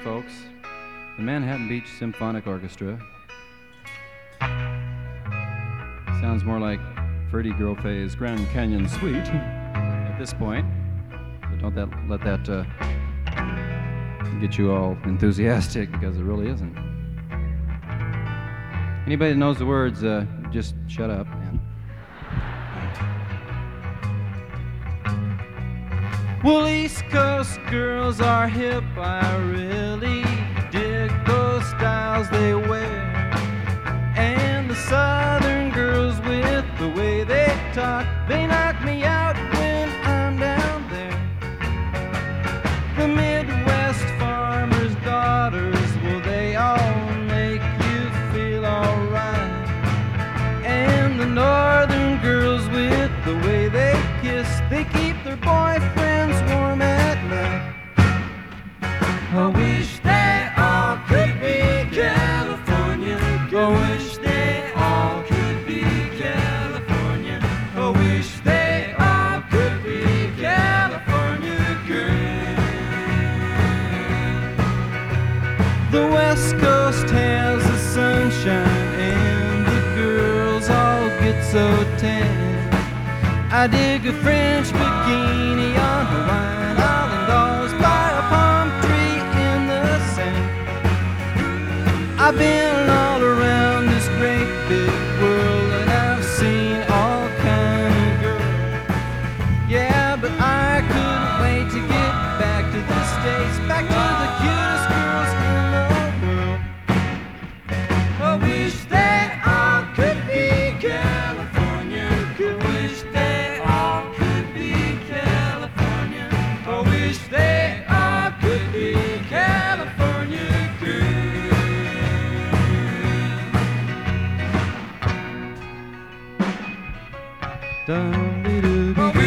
folks, the Manhattan Beach Symphonic Orchestra. Sounds more like Freddie Grofe's Grand Canyon Suite at this point. But don't let that get you all enthusiastic, because it really isn't. Anybody that knows the words, just shut up. Well, East Coast girls are hip, I really dig those styles they wear. And the Southern girls with the way they talk, they knock me out when I'm down there. The Midwest farmers' daughters, well, they all make you feel alright. And the Northern girls with the way they kiss, they keep their boyfriends warm at night. I wish they all could be California. I wish they all could be California. I wish they all could be California girls. The West Coast has the sunshine and the girls all get so tan. I dig a French bikini on Hawaiian Island, by a palm tree in the sand. I've been all around this great big world and I've seen all kind of girls. Yeah, but I couldn't wait to get back to the States, back to the cutest girls in the world. I wish they all could be California. I wish they all could be California. I wish they all could be California girls. Dum-dee-doo-dee.